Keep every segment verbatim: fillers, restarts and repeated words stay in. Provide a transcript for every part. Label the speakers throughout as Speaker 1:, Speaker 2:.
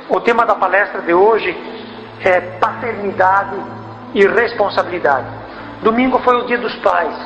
Speaker 1: O tema da palestra de hoje é paternidade e responsabilidade. Domingo foi o Dia dos Pais.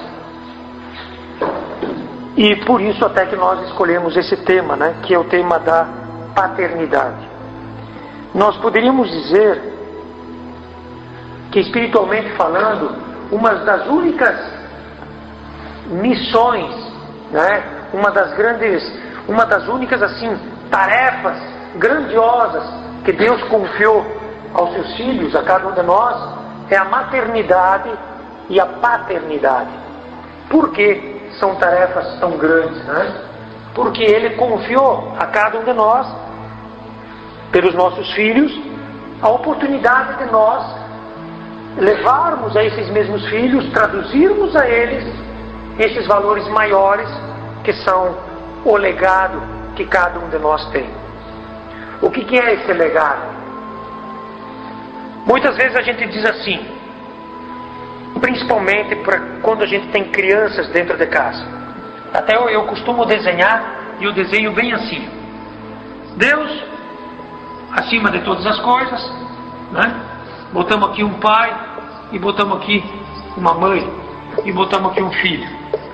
Speaker 1: E por isso até que nós escolhemos esse tema, né, que é o tema da paternidade. Nós poderíamos dizer que, espiritualmente falando, uma das únicas missões, né, uma das grandes, uma das únicas assim tarefas grandiosas que Deus confiou aos seus filhos, a cada um de nós, é a maternidade e a paternidade. Por que são tarefas tão grandes, né? Porque Ele confiou a cada um de nós, pelos nossos filhos, a oportunidade de nós levarmos a esses mesmos filhos, traduzirmos a eles esses valores maiores que são o legado que cada um de nós tem. O que, que é esse legado? Muitas vezes a gente diz assim, principalmente pra quando a gente tem crianças dentro de casa. Até eu, eu costumo desenhar, e eu desenho bem assim: Deus acima de todas as coisas, né? Botamos aqui um pai, e botamos aqui uma mãe, e botamos aqui um filho.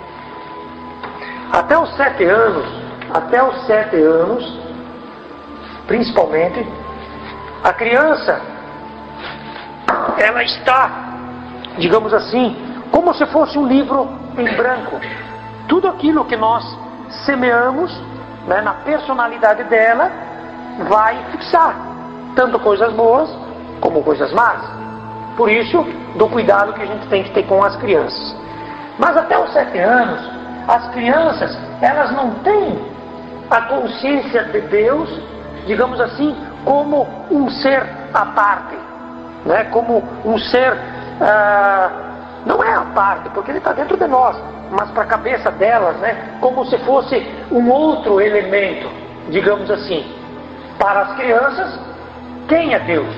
Speaker 1: Até os sete anos, até os sete anos, principalmente, a criança, ela está, digamos assim, como se fosse um livro em branco. Tudo aquilo que nós semeamos, né, na personalidade dela, vai fixar, tanto coisas boas como coisas más. Por isso, do cuidado que a gente tem que ter com as crianças. Mas até os sete anos, as crianças, elas não têm a consciência de Deus, digamos assim, como um ser à parte, né? Como um ser, ah, não é à parte, porque ele está dentro de nós, mas para a cabeça delas, né? Como se fosse um outro elemento, digamos assim. Para as crianças, quem é Deus?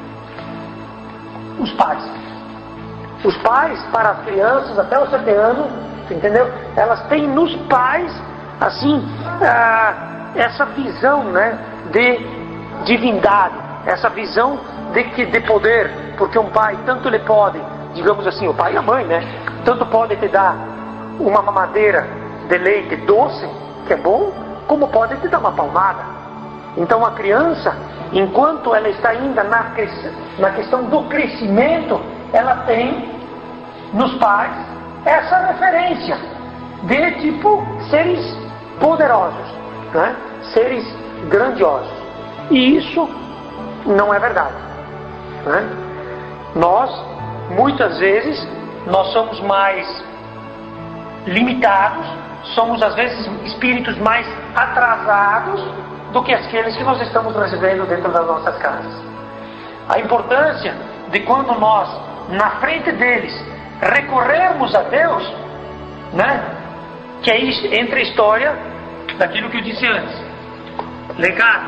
Speaker 1: Os pais. Os pais, para as crianças, até os sete anos, entendeu? Elas têm nos pais, assim, ah, essa visão, né, de divindade, essa visão de, que, de poder, porque um pai tanto lhe pode, digamos assim, o pai e a mãe, né, tanto pode te dar uma mamadeira de leite doce, que é bom, como pode te dar uma palmada. Então a criança, enquanto ela está ainda na, na questão do crescimento, ela tem nos pais essa referência de tipo seres poderosos, né? Seres grandiosos. E isso não é verdade, né? Nós, muitas vezes, nós somos mais limitados, somos às vezes espíritos mais atrasados do que aqueles que nós estamos recebendo dentro das nossas casas. A importância de quando nós, na frente deles, recorrermos a Deus, né? Que aí entra a história daquilo que eu disse antes. Legado.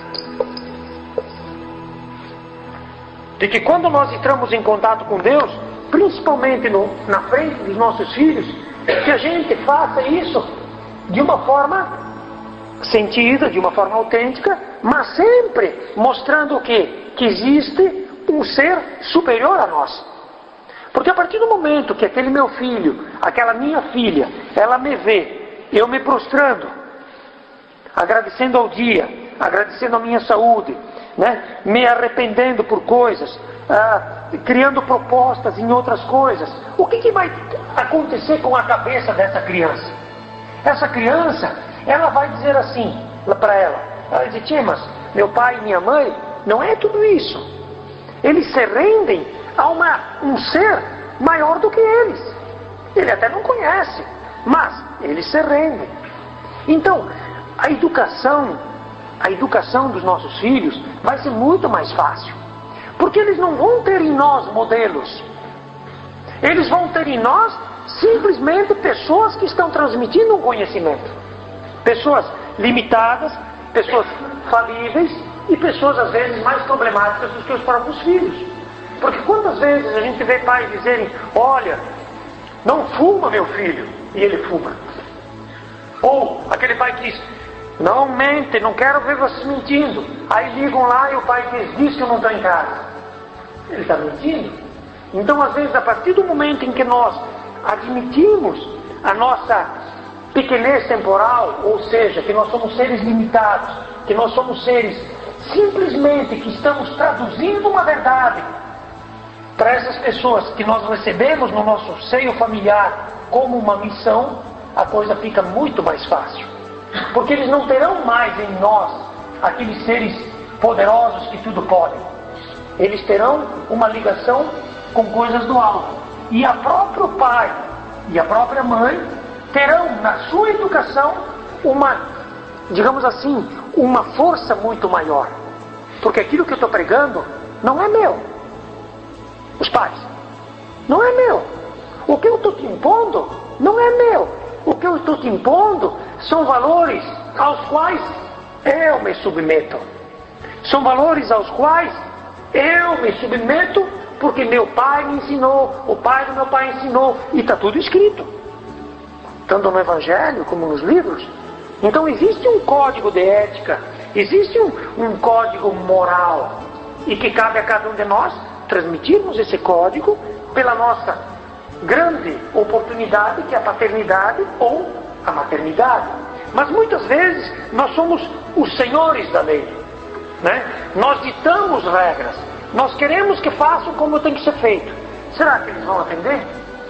Speaker 1: De que quando nós entramos em contato com Deus, principalmente no, na frente dos nossos filhos, que a gente faça isso de uma forma sentida, de uma forma autêntica, mas sempre mostrando o quê? Que existe um ser superior a nós. Porque a partir do momento que aquele meu filho, aquela minha filha, ela me vê, eu me prostrando, agradecendo ao dia, agradecendo a minha saúde, né? Me arrependendo por coisas, ah, criando propostas em outras coisas, o que, que vai acontecer com a cabeça dessa criança? Essa criança, ela vai dizer assim para ela, ela diz: tia, mas meu pai e minha mãe não é tudo isso. Eles se rendem a uma, um ser maior do que eles. Ele até não conhece, mas eles se rendem. Então, a educação, a educação dos nossos filhos vai ser muito mais fácil. Porque eles não vão ter em nós modelos. Eles vão ter em nós simplesmente pessoas que estão transmitindo um conhecimento. Pessoas limitadas, pessoas falíveis e pessoas às vezes mais problemáticas do que os próprios filhos. Porque quantas vezes a gente vê pais dizerem: olha, não fuma meu filho, e ele fuma. Ou aquele pai que diz: Não mente, não quero ver vocês mentindo. Aí ligam lá e o pai diz, diz que eu não estou em casa. Ele está mentindo. Então, às vezes, a partir do momento em que nós admitimos a nossa pequenez temporal, ou seja, que nós somos seres limitados, que nós somos seres simplesmente que estamos traduzindo uma verdade para essas pessoas que nós recebemos no nosso seio familiar como uma missão, a coisa fica muito mais fácil. Porque eles não terão mais em nós aqueles seres poderosos que tudo podem. Eles terão uma ligação com coisas do alto. E a próprio pai e a própria mãe terão na sua educação uma, digamos assim, uma força muito maior. Porque aquilo que eu estou pregando não é meu. Os pais, não é meu. O que eu estou te impondo não é meu. O que eu estou te impondo são valores aos quais eu me submeto. São valores aos quais eu me submeto porque meu pai me ensinou, o pai do meu pai ensinou, e está tudo escrito. Tanto no Evangelho como nos livros. Então existe um código de ética, existe um, um código moral, e que cabe a cada um de nós transmitirmos esse código pela nossa grande oportunidade, que é a paternidade ou a maternidade. Mas muitas vezes nós somos os senhores da lei, né? Nós ditamos regras, nós queremos que façam como tem que ser feito. Será que eles vão atender?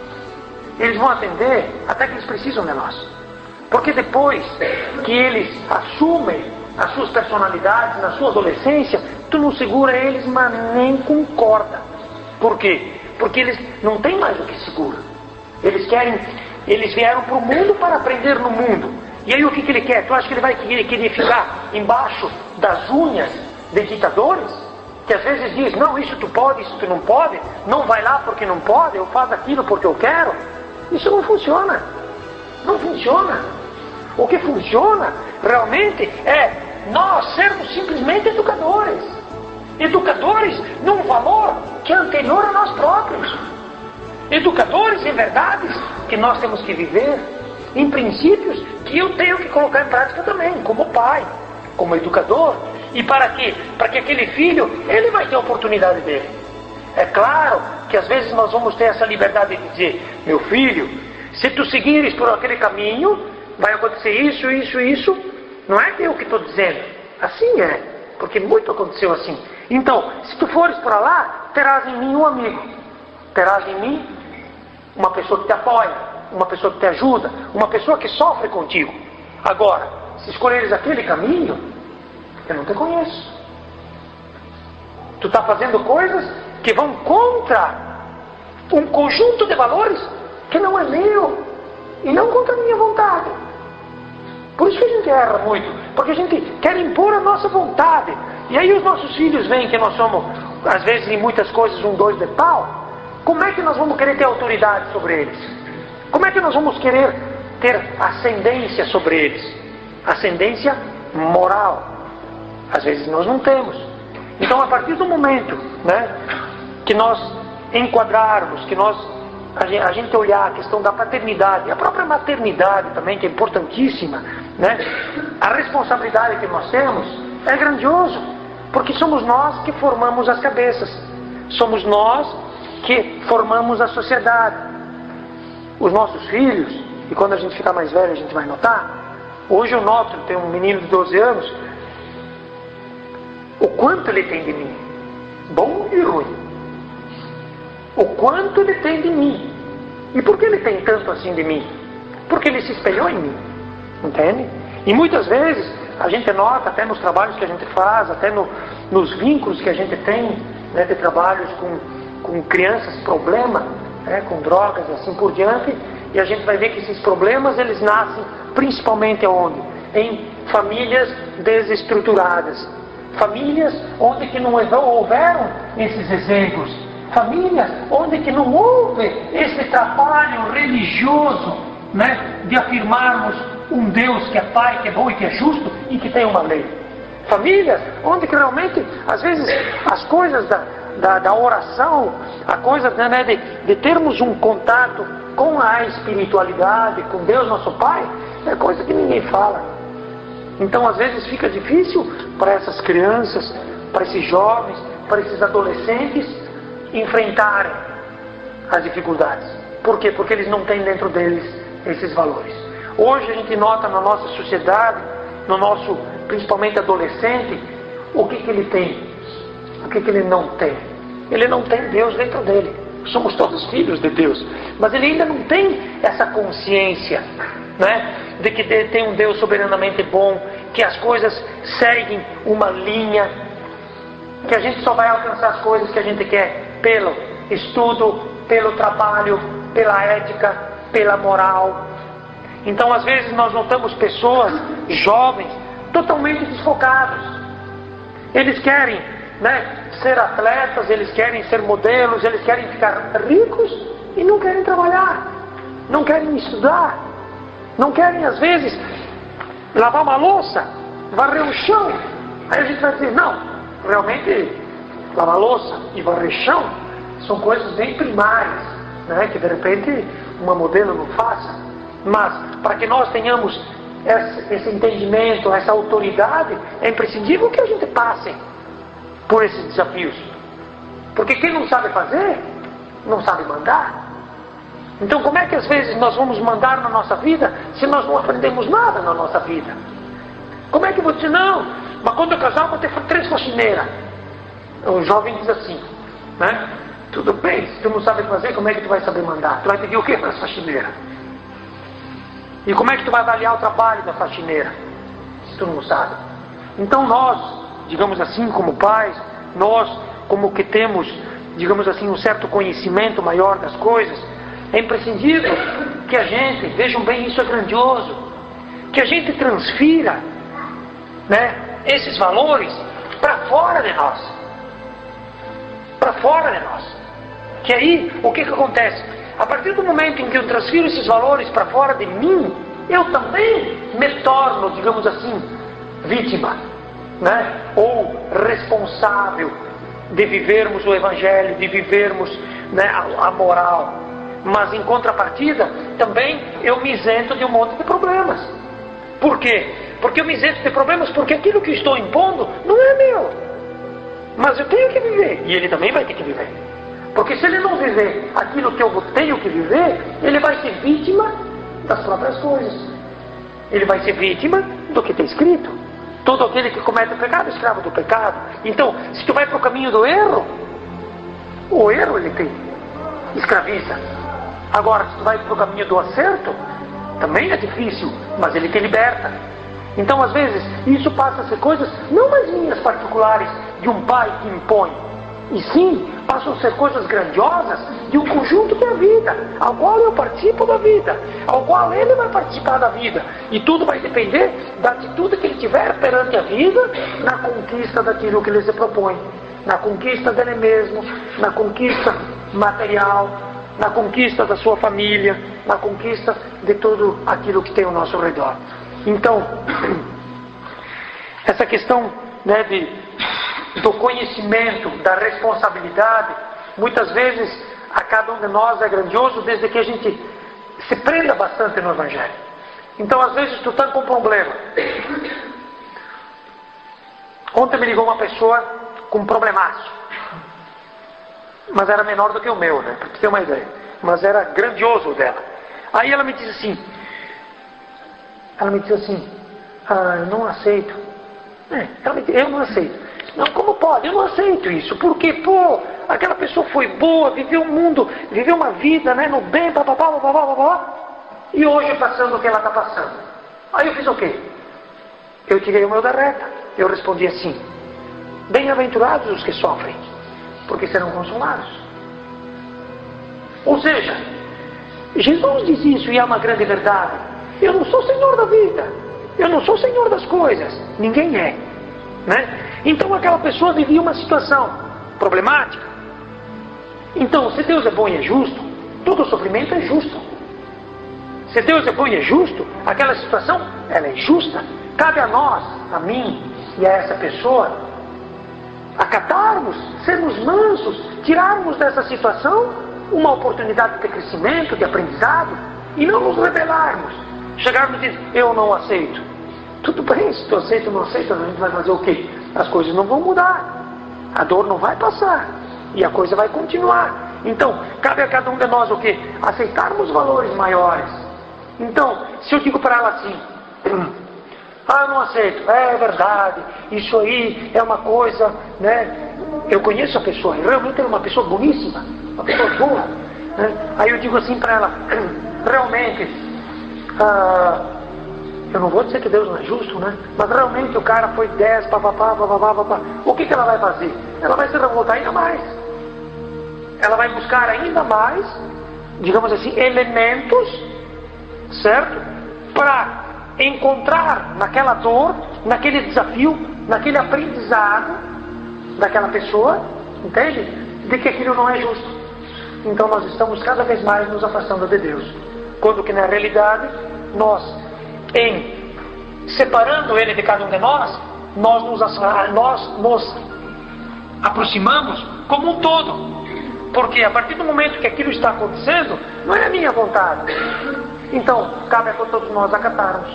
Speaker 1: Eles vão atender até que eles precisam de nós. Porque depois que eles assumem as suas personalidades na sua adolescência, tu não segura eles, mas nem concorda. Por quê? Porque eles não têm mais o que segura. Eles querem, eles vieram para o mundo para aprender no mundo. E aí o que, que ele quer? Tu acha que ele vai querer, querer ficar embaixo das unhas de ditadores? Que às vezes diz, não, isso tu pode, isso tu não pode, não vai lá porque não pode, eu faço aquilo porque eu quero. Isso não funciona. Não funciona. O que funciona realmente é nós sermos simplesmente educadores. Educadores num valor que é anterior a nós próprios. Educadores em verdades que nós temos que viver, em princípios que eu tenho que colocar em prática também, como pai, como educador. E para quê? Para que aquele filho, ele vai ter a oportunidade dele. É claro que às vezes nós vamos ter essa liberdade de dizer, meu filho, se tu seguires por aquele caminho, vai acontecer isso, isso, isso. Não é eu que estou dizendo. Assim é. Porque muito aconteceu assim. Então, se tu fores para lá, terás em mim um amigo. Terás em mim uma pessoa que te apoia, uma pessoa que te ajuda, uma pessoa que sofre contigo. Agora, se escolheres aquele caminho, eu não te conheço. Tu está fazendo coisas que vão contra um conjunto de valores que não é meu e não contra a minha vontade. Por isso que a gente erra muito, porque a gente quer impor a nossa vontade. E aí os nossos filhos veem que nós somos, às vezes em muitas coisas, um dois de pau. Como é que nós vamos querer ter autoridade sobre eles? Como é que nós vamos querer ter ascendência sobre eles? Ascendência moral. Às vezes nós não temos. Então a partir do momento, né, que nós enquadrarmos, que nós a gente olhar a questão da paternidade, a própria maternidade também, que é importantíssima, né? A responsabilidade que nós temos é grandioso, porque somos nós que formamos as cabeças, somos nós que formamos a sociedade. Os nossos filhos, e quando a gente ficar mais velho a gente vai notar, hoje eu noto, eu tenho um menino de doze anos, o quanto ele tem de mim, bom e ruim. O quanto ele tem de mim. E por que ele tem tanto assim de mim? Porque ele se espelhou em mim. Entende? E muitas vezes a gente nota, até nos trabalhos que a gente faz, até no, nos vínculos que a gente tem, né, de trabalhos com, com crianças, problema, né, com drogas e assim por diante, e a gente vai ver que esses problemas eles nascem principalmente aonde? Em famílias desestruturadas. Famílias onde que não houveram esses exemplos. Famílias onde que não houve esse trabalho religioso, né, de afirmarmos um Deus que é Pai, que é bom e que é justo e que tem uma lei. Famílias onde que realmente, às vezes, as coisas da, da, da oração, a coisa, né, de, de termos um contato com a espiritualidade, com Deus nosso Pai, é coisa que ninguém fala. Então às vezes fica difícil para essas crianças, para esses jovens, para esses adolescentes enfrentarem as dificuldades. Por quê? Porque eles não têm dentro deles esses valores. Hoje a gente nota na nossa sociedade, no nosso, principalmente adolescente, o que, que ele tem, o que, que ele não tem. Ele não tem Deus dentro dele. Somos todos filhos de Deus, mas ele ainda não tem essa consciência, né, de que tem um Deus soberanamente bom, que as coisas seguem uma linha, que a gente só vai alcançar as coisas que a gente quer pelo estudo, pelo trabalho, pela ética, pela moral. Então às vezes nós notamos pessoas jovens totalmente desfocados. Eles querem, né, ser atletas, eles querem ser modelos, eles querem ficar ricos e não querem trabalhar, não querem estudar, não querem às vezes lavar uma louça, varrer o chão. Aí a gente vai dizer, não, realmente lavar louça e varrer chão são coisas bem primárias, né, que de repente uma modelo não faça. Mas para que nós tenhamos esse, esse entendimento, essa autoridade, é imprescindível que a gente passe por esses desafios. Porque quem não sabe fazer, não sabe mandar. Então como é que às vezes nós vamos mandar na nossa vida se nós não aprendemos nada na nossa vida? Como é que eu vou dizer, não, mas quando eu casar eu vou ter três faxineiras? O jovem diz assim, né? Tudo bem, se tu não sabe fazer, como é que tu vai saber mandar? Tu vai pedir o que para as faxineiras? E como é que tu vai avaliar o trabalho da faxineira, se tu não sabe? Então nós, digamos assim, como pais, nós, como que temos, digamos assim, um certo conhecimento maior das coisas, é imprescindível que a gente, vejam bem, isso é grandioso, que a gente transfira, né, esses valores para fora de nós. Para fora de nós. Que aí, o que que acontece? A partir do momento em que eu transfiro esses valores para fora de mim, eu também me torno, digamos assim, vítima, né? Ou responsável de vivermos o Evangelho, de vivermos, né, a, a moral. Mas em contrapartida, também eu me isento de um monte de problemas. Por quê? Porque eu me isento de problemas porque aquilo que eu estou impondo não é meu. Mas eu tenho que viver, e ele também vai ter que viver. Porque se ele não viver aquilo que eu tenho que viver, ele vai ser vítima das próprias coisas. Ele vai ser vítima do que está escrito. Todo aquele que comete o pecado é escravo do pecado. Então, se tu vai para o caminho do erro, o erro ele tem escraviza. Agora, se tu vai para o caminho do acerto, também é difícil, mas ele te liberta. Então, às vezes, isso passa a ser coisas não mais minhas particulares de um pai que impõe, e sim, passam a ser coisas grandiosas de um conjunto da vida, ao qual eu participo da vida, ao qual ele vai participar da vida. E tudo vai depender da atitude que ele tiver perante a vida, na conquista daquilo que ele se propõe, na conquista dele mesmo, na conquista material, na conquista da sua família, na conquista de tudo aquilo que tem ao nosso redor. Então, essa questão, né, de do conhecimento, da responsabilidade, muitas vezes a cada um de nós é grandioso desde que a gente se prenda bastante no Evangelho. Então às vezes tu está com um problema. Ontem me ligou uma pessoa com um problemaço, mas era menor do que o meu, né, para você ter uma ideia, mas era grandioso o dela. Aí ela me disse assim, ela me disse assim, ah, eu não aceito. É, ela me disse, eu não aceito. Não, como pode? Eu não aceito isso. Porque, pô, aquela pessoa foi boa, viveu um mundo, viveu uma vida, né, no bem, papapá, papapá, papapá, e hoje passando o que ela está passando. Aí eu fiz o quê? Eu tirei o meu da reta. Eu respondi assim, bem-aventurados os que sofrem, porque serão consolados. Ou seja, Jesus diz isso e é uma grande verdade. Eu não sou senhor da vida, eu não sou senhor das coisas, ninguém é, né? Então aquela pessoa vivia uma situação problemática. Então, se Deus é bom e é justo, todo sofrimento é justo. Se Deus é bom e é justo, aquela situação, ela é justa. Cabe a nós, a mim e a essa pessoa, acatarmos, sermos mansos, tirarmos dessa situação uma oportunidade de crescimento, de aprendizado, e não nos rebelarmos, chegarmos e dizer, eu não aceito. Tudo bem, se tu aceita ou não aceita, a gente vai fazer o quê? As coisas não vão mudar. A dor não vai passar. E a coisa vai continuar. Então, cabe a cada um de nós o quê? Aceitarmos valores maiores. Então, se eu digo para ela assim, ah, eu não aceito, é verdade, isso aí é uma coisa, né? Eu conheço a pessoa, realmente é uma pessoa boníssima, uma pessoa boa, né? Aí eu digo assim para ela, realmente, ah, eu não vou dizer que Deus não é justo, né? Mas realmente o cara foi dez, papapá, papapá, papapá. O que, que ela vai fazer? Ela vai se revoltar ainda mais. Ela vai buscar ainda mais, digamos assim, elementos, certo? Para encontrar naquela dor, naquele desafio, naquele aprendizado daquela pessoa, entende? De que aquilo não é justo. Então nós estamos cada vez mais nos afastando de Deus. Quando que na realidade, nós, em separando Ele de cada um de nós, nós nos, nós nos aproximamos como um todo. Porque a partir do momento que aquilo está acontecendo, não é a minha vontade. Então, cabe a todos nós acatarmos.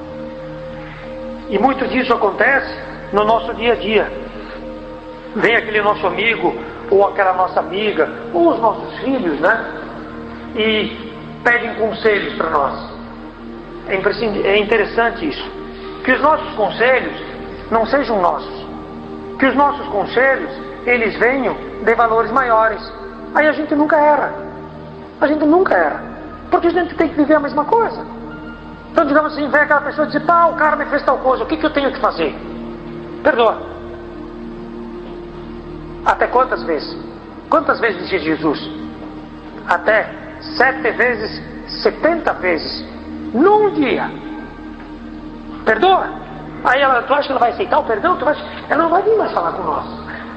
Speaker 1: E muito disso acontece no nosso dia a dia. Vem aquele nosso amigo, ou aquela nossa amiga, ou os nossos filhos, né? E pedem conselhos para nós. É, é interessante isso. Que os nossos conselhos não sejam nossos. Que os nossos conselhos, eles venham de valores maiores. Aí a gente nunca erra. A gente nunca erra. Porque a gente tem que viver a mesma coisa. Então, digamos assim, vem aquela pessoa e diz, pá, o cara me fez tal coisa, o que, que eu tenho que fazer? Perdoa. Até quantas vezes? Quantas vezes disse Jesus? Até sete vezes, setenta vezes. Num dia. Perdoa. Aí ela, tu acha que ela vai aceitar o perdão? Tu acha? Ela não vai vir mais falar com nós.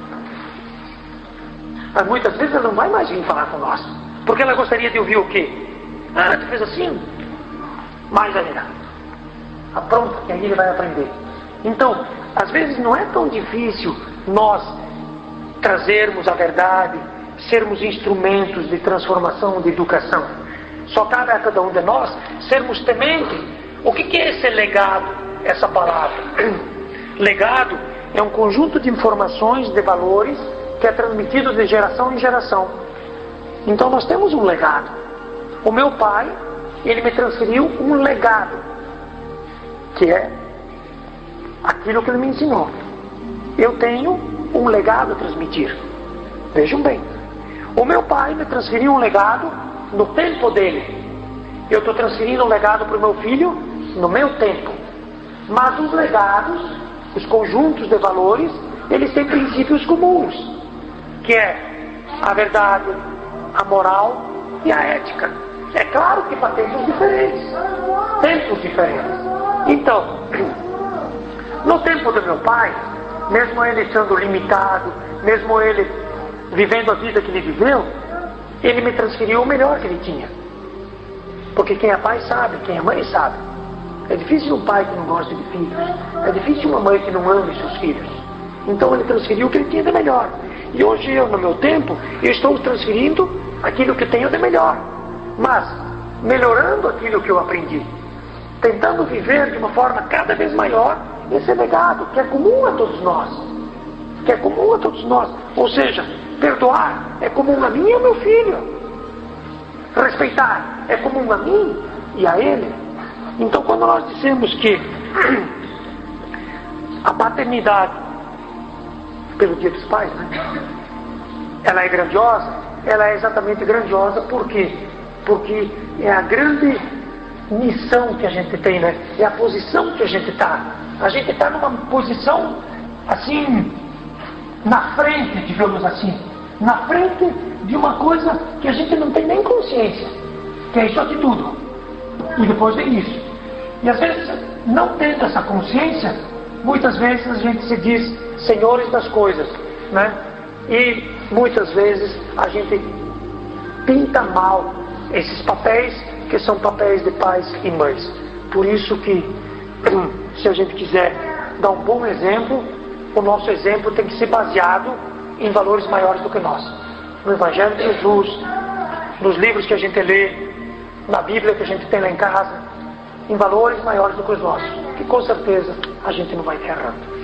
Speaker 1: Mas muitas vezes ela não vai mais vir falar com nós. Porque ela gostaria de ouvir o quê? Ah, tu fez assim? Mais ainda. Ah, pronto, que aí ele vai aprender. Então, às vezes não é tão difícil nós trazermos a verdade, sermos instrumentos de transformação, de educação. Só cabe a cada um de nós sermos tementes. O que é esse legado, essa palavra? Legado é um conjunto de informações, de valores, que é transmitido de geração em geração. Então nós temos um legado. O meu pai, ele me transferiu um legado, que é aquilo que ele me ensinou. Eu tenho um legado a transmitir. Vejam bem. O meu pai me transferiu um legado no tempo dele. Eu estou transferindo um legado para o meu filho no meu tempo. Mas os legados, os conjuntos de valores, eles têm princípios comuns, que é a verdade, a moral e a ética. É claro que para tempos diferentes. Tempos diferentes. Então, no tempo do meu pai, mesmo ele sendo limitado, mesmo ele vivendo a vida que ele viveu, ele me transferiu o melhor que ele tinha. Porque quem é pai sabe, quem é mãe sabe. É difícil um pai que não gosta de filhos. É difícil uma mãe que não ame seus filhos. Então ele transferiu o que ele tinha de melhor. E hoje eu, no meu tempo, eu estou transferindo aquilo que tenho de melhor. Mas, melhorando aquilo que eu aprendi. Tentando viver de uma forma cada vez maior esse legado, que é comum a todos nós. Que é comum a todos nós. Ou seja, perdoar é comum a mim e ao meu filho. Respeitar é comum a mim e a ele. Então, quando nós dissemos que a paternidade, pelo Dia dos Pais, né, ela é grandiosa, ela é exatamente grandiosa, por quê? Porque é a grande missão que a gente tem, né? É a posição que a gente está. A gente está numa posição, assim, na frente, digamos assim, na frente de uma coisa que a gente não tem nem consciência, que é isso de tudo. E depois vem isso. E às vezes, não tendo essa consciência, muitas vezes a gente se diz senhores das coisas, né? E muitas vezes a gente pinta mal esses papéis que são papéis de pais e mães. Por isso que, se a gente quiser dar um bom exemplo, o nosso exemplo tem que ser baseado em valores maiores do que nós. No Evangelho de Jesus, nos livros que a gente lê, na Bíblia que a gente tem lá em casa, em valores maiores do que os nossos. que com certeza a gente não vai estar errando.